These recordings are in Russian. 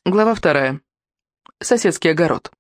Глава 2. Соседский огород.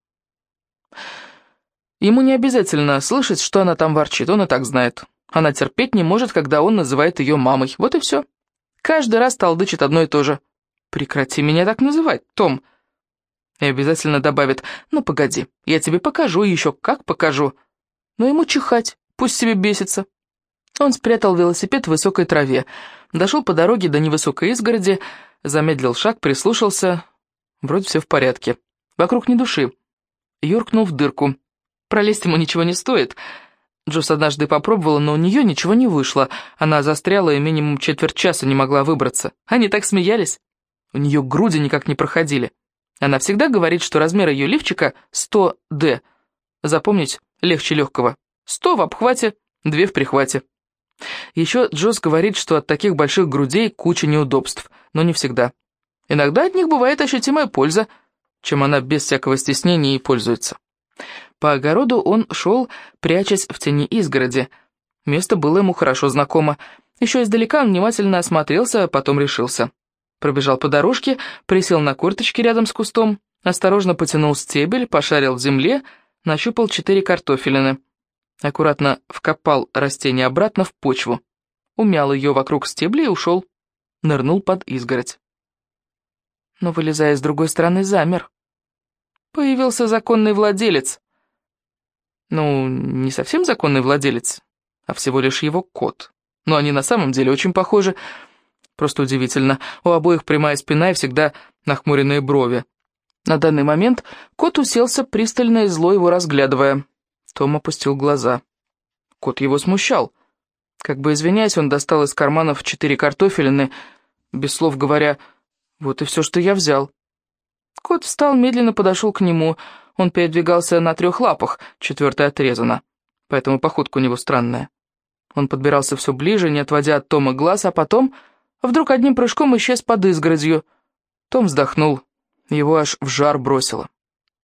Ему не обязательно слышать, что она там ворчит, он и так знает. Она терпеть не может, когда он называет ее мамой. Вот и все. Каждый раз толдычит одно и то же. «Прекрати меня так называть, Том». И обязательно добавит: «Ну, погоди, я тебе покажу, еще как покажу». Но ему чихать, пусть себе бесится. Он спрятал велосипед в высокой траве, дошел по дороге до невысокой изгороди, замедлил шаг, прислушался. Вроде все в порядке. Вокруг ни души. Юркнул в дырку. Пролезть ему ничего не стоит. Джосс однажды попробовала, но у нее ничего не вышло. Она застряла и минимум четверть часа не могла выбраться. Они так смеялись. У нее груди никак не проходили. Она всегда говорит, что размер ее лифчика 100D. Запомнить легче легкого. 100 в обхвате, 2 в прихвате. Еще Джосс говорит, что от таких больших грудей куча неудобств, но не всегда. Иногда от них бывает ощутимая польза, чем она без всякого стеснения и пользуется. По огороду он шел, прячась в тени изгороди. Место было ему хорошо знакомо. Еще издалека он внимательно осмотрелся, а потом решился. Пробежал по дорожке, присел на корточки рядом с кустом, осторожно потянул стебель, пошарил в земле, нащупал 4 картофелины. Аккуратно вкопал растение обратно в почву, умял ее вокруг стебля и ушел. Нырнул под изгородь. Но, вылезая с другой стороны, замер. Появился законный владелец. Ну, не совсем законный владелец, а всего лишь его кот. Но они на самом деле очень похожи. Просто удивительно. У обоих прямая спина и всегда нахмуренные брови. На данный момент кот уселся, пристально и зло его разглядывая. Том опустил глаза. Кот его смущал. Как бы извиняясь, он достал из карманов 4 картофелины, без слов говоря: «Вот и все, что я взял». Кот встал, медленно подошел к нему. Он передвигался на 3 лапах, 4-я отрезана, поэтому походка у него странная. Он подбирался все ближе, не отводя от Тома глаз, а потом вдруг одним прыжком исчез под изгородью. Том вздохнул, его аж в жар бросило.